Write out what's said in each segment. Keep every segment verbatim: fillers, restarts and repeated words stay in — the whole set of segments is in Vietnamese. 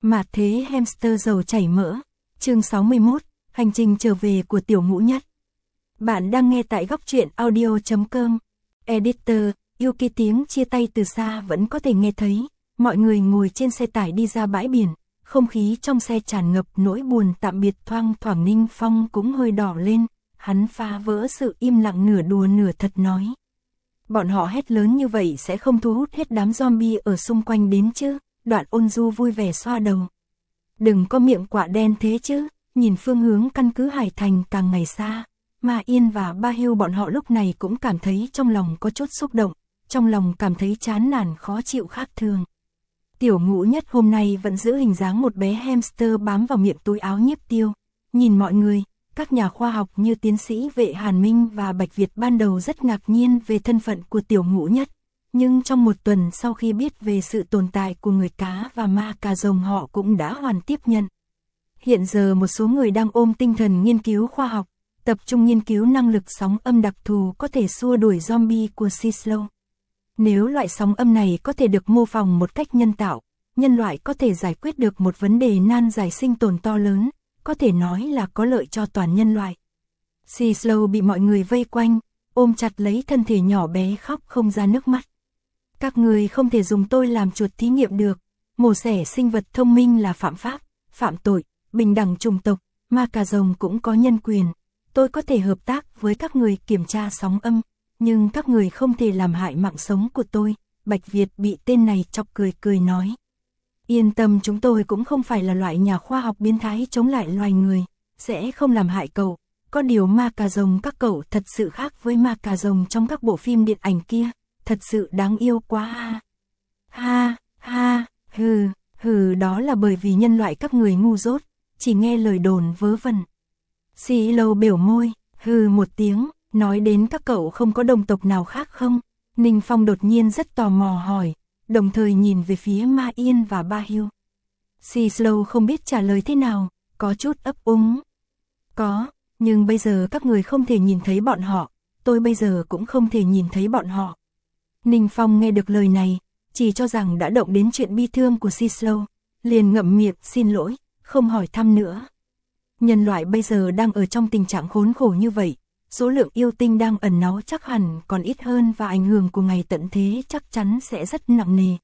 Mà thế hamster dầu chảy mỡ. Chương sáu mươi mốt, hành trình trở về của tiểu ngũ nhất. Bạn đang nghe tại góc truyện audio chấm com. Editor, Yuki tiếng chia tay từ xa vẫn có thể nghe thấy. Mọi người ngồi trên xe tải đi ra bãi biển. Không khí trong xe tràn ngập nỗi buồn tạm biệt, thoang thoảng Ninh Phong cũng hơi đỏ lên. Hắn phá vỡ sự im lặng nửa đùa nửa thật nói. Bọn họ hét lớn như vậy sẽ không thu hút hết đám zombie ở xung quanh đến chứ. Đoạn Ôn Du vui vẻ xoa đầu. Đừng có miệng quạ đen thế chứ. Nhìn phương hướng căn cứ Hải Thành càng ngày xa. Ma Yên và Ba Hưu bọn họ lúc này cũng cảm thấy trong lòng có chút xúc động. Trong lòng cảm thấy chán nản khó chịu khác thường. Tiểu Ngũ Nhất hôm nay vẫn giữ hình dáng một bé hamster bám vào miệng túi áo Nhiếp Tiêu. Nhìn mọi người, các nhà khoa học như tiến sĩ Vệ Hàn Minh và Bạch Việt ban đầu rất ngạc nhiên về thân phận của Tiểu Ngũ Nhất. Nhưng trong một tuần sau khi biết về sự tồn tại của người cá và ma cà rồng, họ cũng đã hoàn tiếp nhận. Hiện giờ một số người đang ôm tinh thần nghiên cứu khoa học, tập trung nghiên cứu năng lực sóng âm đặc thù có thể xua đuổi zombie của Cislo. Nếu loại sóng âm này có thể được mô phỏng một cách nhân tạo, nhân loại có thể giải quyết được một vấn đề nan giải sinh tồn to lớn, có thể nói là có lợi cho toàn nhân loại. Cislo bị mọi người vây quanh, ôm chặt lấy thân thể nhỏ bé khóc không ra nước mắt. Các người không thể dùng tôi làm chuột thí nghiệm được, mổ xẻ sinh vật thông minh là phạm pháp, phạm tội, bình đẳng chủng tộc, ma cà rồng cũng có nhân quyền. Tôi có thể hợp tác với các người kiểm tra sóng âm, nhưng các người không thể làm hại mạng sống của tôi. Bạch Việt bị tên này chọc cười cười nói. Yên tâm, chúng tôi cũng không phải là loại nhà khoa học biến thái chống lại loài người, sẽ không làm hại cậu. Có điều ma cà rồng các cậu thật sự khác với ma cà rồng trong các bộ phim điện ảnh kia, thật sự đáng yêu quá ha. Ha, ha, hừ, hừ, đó là bởi vì nhân loại các người ngu dốt, chỉ nghe lời đồn vớ vẩn. Xì Lâu biểu môi, hừ một tiếng, nói đến các cậu không có đồng tộc nào khác không? Ninh Phong đột nhiên rất tò mò hỏi, đồng thời nhìn về phía Ma Yên và Ba Hưu. Xì Lâu không biết trả lời thế nào, có chút ấp úng. Có, nhưng bây giờ các người không thể nhìn thấy bọn họ, tôi bây giờ cũng không thể nhìn thấy bọn họ. Ninh Phong nghe được lời này, chỉ cho rằng đã động đến chuyện bi thương của Cislo, liền ngậm miệng xin lỗi, không hỏi thăm nữa. Nhân loại bây giờ đang ở trong tình trạng khốn khổ như vậy, số lượng yêu tinh đang ẩn náu chắc hẳn còn ít hơn và ảnh hưởng của ngày tận thế chắc chắn sẽ rất nặng nề.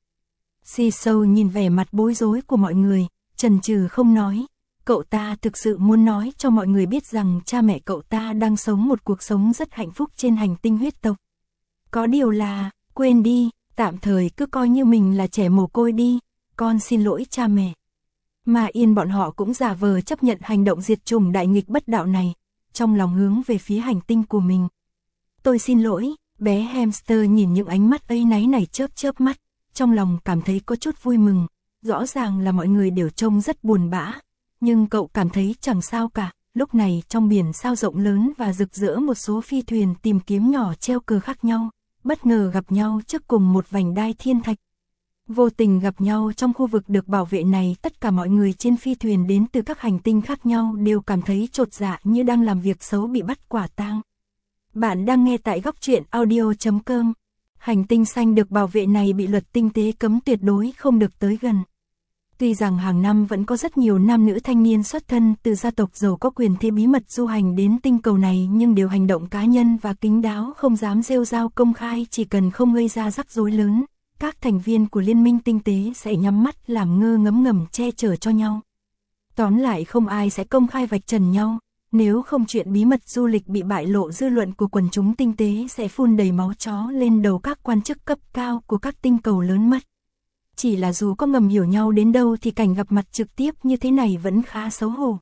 Cislo nhìn vẻ mặt bối rối của mọi người, chần chừ không nói. Cậu ta thực sự muốn nói cho mọi người biết rằng cha mẹ cậu ta đang sống một cuộc sống rất hạnh phúc trên hành tinh huyết tộc. Có điều là, quên đi, tạm thời cứ coi như mình là trẻ mồ côi đi, con xin lỗi cha mẹ. Mà Yên bọn họ cũng giả vờ chấp nhận hành động diệt chủng đại nghịch bất đạo này, trong lòng hướng về phía hành tinh của mình. Tôi xin lỗi, bé hamster nhìn những ánh mắt áy náy này chớp chớp mắt, trong lòng cảm thấy có chút vui mừng, rõ ràng là mọi người đều trông rất buồn bã, nhưng cậu cảm thấy chẳng sao cả. Lúc này trong biển sao rộng lớn và rực rỡ, một số phi thuyền tìm kiếm nhỏ treo cờ khác nhau, bất ngờ gặp nhau trước cùng một vành đai thiên thạch. Vô tình gặp nhau trong khu vực được bảo vệ này, tất cả mọi người trên phi thuyền đến từ các hành tinh khác nhau đều cảm thấy chột dạ như đang làm việc xấu bị bắt quả tang. Bạn đang nghe tại góc truyện audio chấm com. Hành tinh xanh được bảo vệ này bị luật tinh tế cấm tuyệt đối không được tới gần. Tuy rằng hàng năm vẫn có rất nhiều nam nữ thanh niên xuất thân từ gia tộc giàu có quyền thế bí mật du hành đến tinh cầu này, nhưng đều hành động cá nhân và kín đáo, không dám rêu rao công khai. Chỉ cần không gây ra rắc rối lớn, các thành viên của liên minh tinh tế sẽ nhắm mắt làm ngơ ngấm ngầm che chở cho nhau. Tóm lại không ai sẽ công khai vạch trần nhau, nếu không chuyện bí mật du lịch bị bại lộ, dư luận của quần chúng tinh tế sẽ phun đầy máu chó lên đầu các quan chức cấp cao của các tinh cầu lớn mất. Chỉ là dù có ngầm hiểu nhau đến đâu thì cảnh gặp mặt trực tiếp như thế này vẫn khá xấu hổ.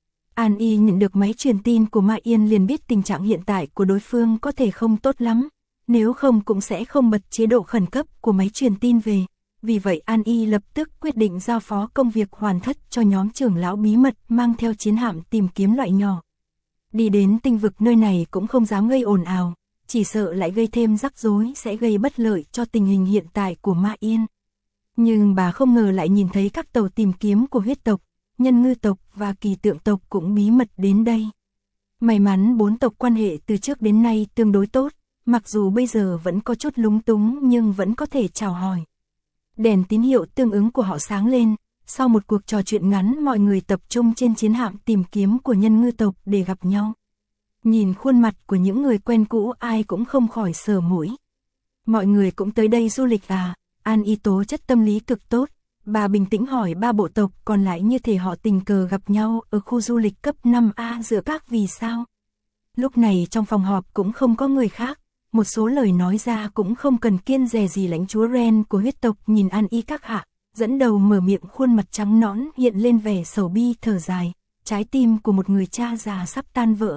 An Y nhận được máy truyền tin của Ma Yên liền biết tình trạng hiện tại của đối phương có thể không tốt lắm, nếu không cũng sẽ không bật chế độ khẩn cấp của máy truyền tin về. Vì vậy An Y lập tức quyết định giao phó công việc hoàn thất cho nhóm trưởng lão bí mật mang theo chiến hạm tìm kiếm loại nhỏ. Đi đến tinh vực nơi này cũng không dám gây ồn ào, chỉ sợ lại gây thêm rắc rối sẽ gây bất lợi cho tình hình hiện tại của Ma Yên. Nhưng bà không ngờ lại nhìn thấy các tàu tìm kiếm của huyết tộc, nhân ngư tộc và kỳ tượng tộc cũng bí mật đến đây. May mắn bốn tộc quan hệ từ trước đến nay tương đối tốt, mặc dù bây giờ vẫn có chút lúng túng nhưng vẫn có thể chào hỏi. Đèn tín hiệu tương ứng của họ sáng lên, sau một cuộc trò chuyện ngắn mọi người tập trung trên chiến hạm tìm kiếm của nhân ngư tộc để gặp nhau. Nhìn khuôn mặt của những người quen cũ ai cũng không khỏi sờ mũi. Mọi người cũng tới đây du lịch à? An Y tố chất tâm lý cực tốt. Bà bình tĩnh hỏi ba bộ tộc còn lại như thể họ tình cờ gặp nhau ở khu du lịch cấp năm A giữa các vì sao. Lúc này trong phòng họp cũng không có người khác, một số lời nói ra cũng không cần kiêng dè gì. Lãnh chúa Ren của huyết tộc nhìn An Y các hạ, dẫn đầu mở miệng, khuôn mặt trắng nõn hiện lên vẻ sầu bi thở dài, trái tim của một người cha già sắp tan vỡ.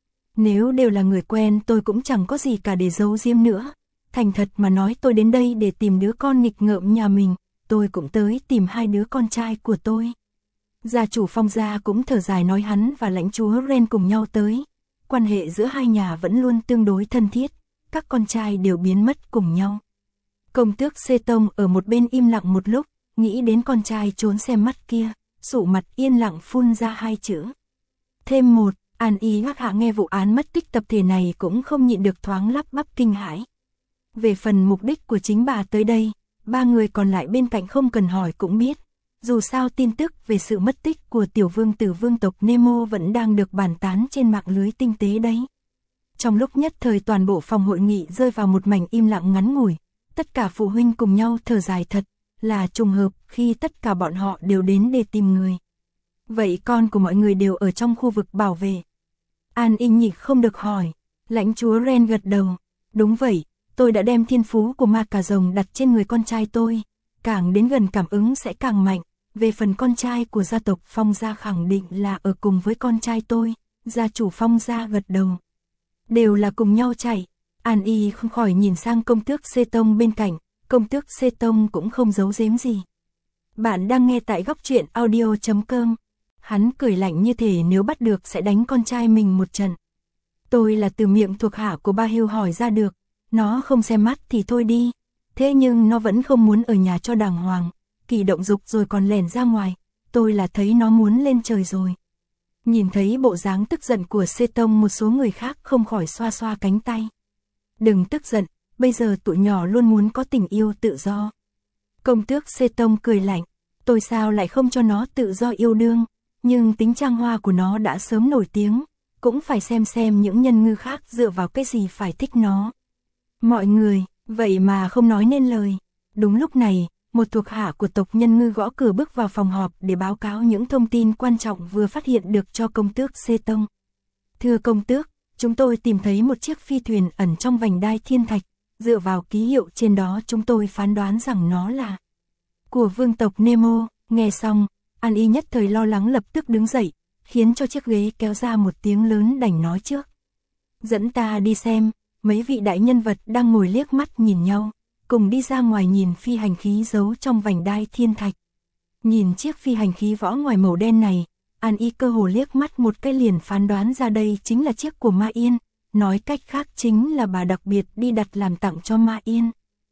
Nếu đều là người quen tôi cũng chẳng có gì cả để giấu giếm nữa. Thành thật mà nói tôi đến đây để tìm đứa con nghịch ngợm nhà mình, tôi cũng tới tìm hai đứa con trai của tôi. Gia chủ Phong gia cũng thở dài nói hắn và lãnh chúa Ren cùng nhau tới. Quan hệ giữa hai nhà vẫn luôn tương đối thân thiết, các con trai đều biến mất cùng nhau. Công tước Xê Tông ở một bên im lặng một lúc, nghĩ đến con trai trốn xem mắt kia, sụ mặt yên lặng phun ra hai chữ. Thêm một. An Y ngắc hạ nghe vụ án mất tích tập thể này cũng không nhịn được thoáng lắp bắp kinh hãi. Về phần mục đích của chính bà tới đây, ba người còn lại bên cạnh không cần hỏi cũng biết. Dù sao tin tức về sự mất tích của tiểu vương tử vương tộc Nemo vẫn đang được bàn tán trên mạng lưới tinh tế đấy. Trong lúc nhất thời toàn bộ phòng hội nghị rơi vào một mảnh im lặng ngắn ngủi, tất cả phụ huynh cùng nhau thở dài, thật là trùng hợp khi tất cả bọn họ đều đến để tìm người. Vậy con của mọi người đều ở trong khu vực bảo vệ? An Y nhịn không được hỏi. Lãnh chúa Ren gật đầu. Đúng vậy, tôi đã đem thiên phú của ma cà rồng đặt trên người con trai tôi. Càng đến gần cảm ứng sẽ càng mạnh. Về phần con trai của gia tộc Phong gia khẳng định là ở cùng với con trai tôi. Gia chủ Phong gia gật đầu. Đều là cùng nhau chạy. An Y không khỏi nhìn sang công tước Xê Tông bên cạnh. Công tước Xê Tông cũng không giấu giếm gì. Bạn đang nghe tại góc truyện audio chấm com. Hắn cười lạnh như thể nếu bắt được sẽ đánh con trai mình một trận. Tôi là từ miệng thuộc hạ của Ba Hill hỏi ra được, nó không xem mắt thì thôi đi, thế nhưng nó vẫn không muốn ở nhà cho đàng hoàng, kỳ động dục rồi còn lẻn ra ngoài, tôi là thấy nó muốn lên trời rồi. Nhìn thấy bộ dáng tức giận của Xê Tông, một số người khác không khỏi xoa xoa cánh tay. Đừng tức giận, bây giờ tụi nhỏ luôn muốn có tình yêu tự do. Công tước Xê Tông cười lạnh, tôi sao lại không cho nó tự do yêu đương. Nhưng tính trang hoa của nó đã sớm nổi tiếng, cũng phải xem xem những nhân ngư khác dựa vào cái gì phải thích nó. Mọi người, vậy mà không nói nên lời. Đúng lúc này, một thuộc hạ của tộc nhân ngư gõ cửa bước vào phòng họp để báo cáo những thông tin quan trọng vừa phát hiện được cho công tước Xê Tông. Thưa công tước, chúng tôi tìm thấy một chiếc phi thuyền ẩn trong vành đai thiên thạch, dựa vào ký hiệu trên đó chúng tôi phán đoán rằng nó là của vương tộc Nemo. Nghe xong, An Y nhất thời lo lắng lập tức đứng dậy, khiến cho chiếc ghế kéo ra một tiếng lớn đành nói trước. Dẫn ta đi xem. Mấy vị đại nhân vật đang ngồi liếc mắt nhìn nhau, cùng đi ra ngoài nhìn phi hành khí giấu trong vành đai thiên thạch. Nhìn chiếc phi hành khí vỏ ngoài màu đen này, An Y cơ hồ liếc mắt một cái liền phán đoán ra đây chính là chiếc của Ma Yên, nói cách khác chính là bà đặc biệt đi đặt làm tặng cho Ma Yên.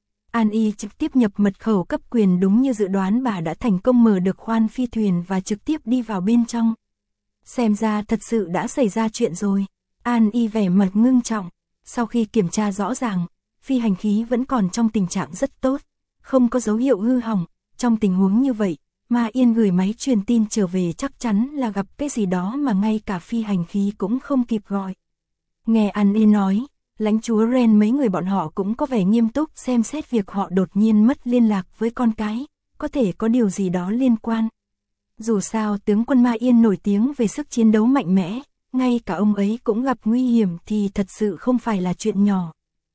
An Y trực tiếp nhập mật khẩu cấp quyền, đúng như dự đoán, bà đã thành công mở được khoang phi thuyền và trực tiếp đi vào bên trong. Xem ra thật sự đã xảy ra chuyện rồi. An Y vẻ mặt ngưng trọng. Sau khi kiểm tra rõ ràng, phi hành khí vẫn còn trong tình trạng rất tốt, không có dấu hiệu hư hỏng. Trong tình huống như vậy, Ma Yên gửi máy truyền tin trở về chắc chắn là gặp cái gì đó mà ngay cả phi hành khí cũng không kịp gọi. Nghe An Y nói, lãnh chúa Ren mấy người bọn họ cũng có vẻ nghiêm túc xem xét việc họ đột nhiên mất liên lạc với con cái, có thể có điều gì đó liên quan. Dù sao tướng quân Ma Yên nổi tiếng về sức chiến đấu mạnh mẽ, ngay cả ông ấy cũng gặp nguy hiểm thì thật sự không phải là chuyện nhỏ.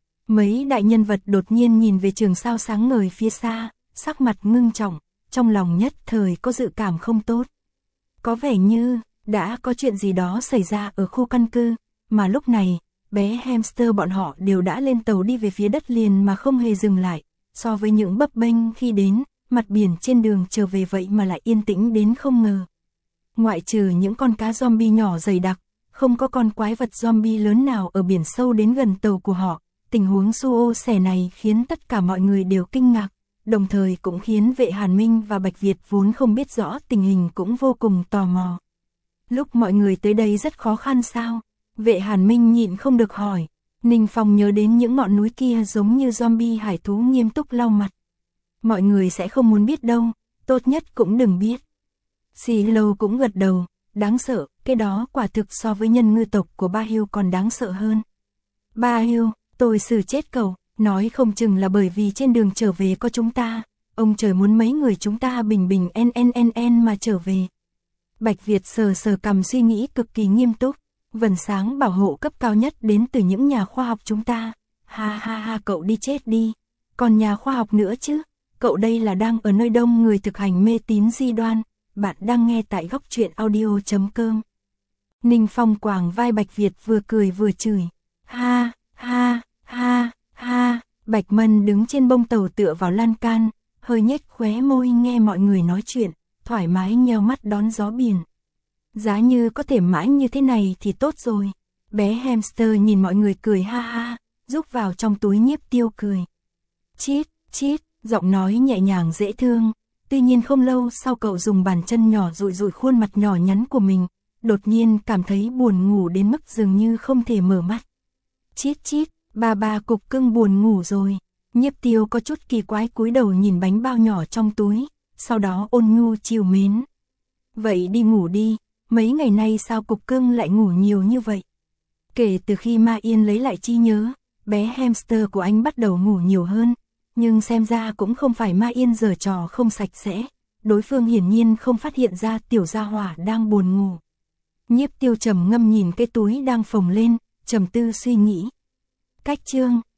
Mấy đại nhân vật đột nhiên nhìn về trường sao sáng ngời phía xa, sắc mặt ngưng trọng, trong lòng nhất thời có dự cảm không tốt. Có vẻ như đã có chuyện gì đó xảy ra ở khu căn cứ, mà lúc này bé hamster bọn họ đều đã lên tàu đi về phía đất liền mà không hề dừng lại. So với những bấp bênh khi đến, mặt biển trên đường trở về vậy mà lại yên tĩnh đến không ngờ. Ngoại trừ những con cá zombie nhỏ dày đặc, không có con quái vật zombie lớn nào ở biển sâu đến gần tàu của họ. Tình huống suô xẻ này khiến tất cả mọi người đều kinh ngạc, đồng thời cũng khiến vệ Hàn Minh và Bạch Việt vốn không biết rõ tình hình cũng vô cùng tò mò. Lúc mọi người tới đây rất khó khăn sao? Vệ Hàn Minh nhịn không được hỏi. Ninh Phong nhớ đến những ngọn núi kia giống như zombie hải thú, nghiêm túc lau mặt. Mọi người sẽ không muốn biết đâu, tốt nhất cũng đừng biết. Xì Lâu cũng gật đầu, đáng sợ, cái đó quả thực so với nhân ngư tộc của Ba Hưu còn đáng sợ hơn. Ba Hưu, tôi xử chết cậu, nói không chừng là bởi vì trên đường trở về có chúng ta, ông trời muốn mấy người chúng ta bình bình en en en en mà trở về. Bạch Việt sờ sờ cằm suy nghĩ cực kỳ nghiêm túc, vầng sáng bảo hộ cấp cao nhất đến từ những nhà khoa học chúng ta. Ha ha ha, cậu đi chết đi, còn nhà khoa học nữa chứ, cậu đây là đang ở nơi đông người thực hành mê tín dị đoan. Bạn đang nghe tại góc truyện audio.com. Ninh Phong quàng vai Bạch Việt vừa cười vừa chửi. Ha, ha, ha, ha, Bạch Mân đứng trên bông tàu tựa vào lan can, hơi nhếch khóe môi nghe mọi người nói chuyện, thoải mái nheo mắt đón gió biển. Giá như có thể mãi như thế này thì tốt rồi. Bé hamster nhìn mọi người cười ha ha, rúc vào trong túi Nhiếp Tiêu cười. Chít, chít, giọng nói nhẹ nhàng dễ thương. Tuy nhiên không lâu sau cậu dùng bàn chân nhỏ dụi dụi khuôn mặt nhỏ nhắn của mình, đột nhiên cảm thấy buồn ngủ đến mức dường như không thể mở mắt. Chít chít, ba ba cục cưng buồn ngủ rồi. Nhiếp Tiêu có chút kỳ quái cúi đầu nhìn bánh bao nhỏ trong túi, sau đó ôn nhu trìu mến. Vậy đi ngủ đi, mấy ngày nay sao cục cưng lại ngủ nhiều như vậy? Kể từ khi Ma Yên lấy lại trí nhớ, bé hamster của anh bắt đầu ngủ nhiều hơn. Nhưng xem ra cũng không phải Ma Yên giở trò không sạch sẽ, đối phương hiển nhiên không phát hiện ra tiểu gia hỏa đang buồn ngủ. Nhiếp Tiêu trầm ngâm nhìn cái túi đang phồng lên, trầm tư suy nghĩ. Cách chương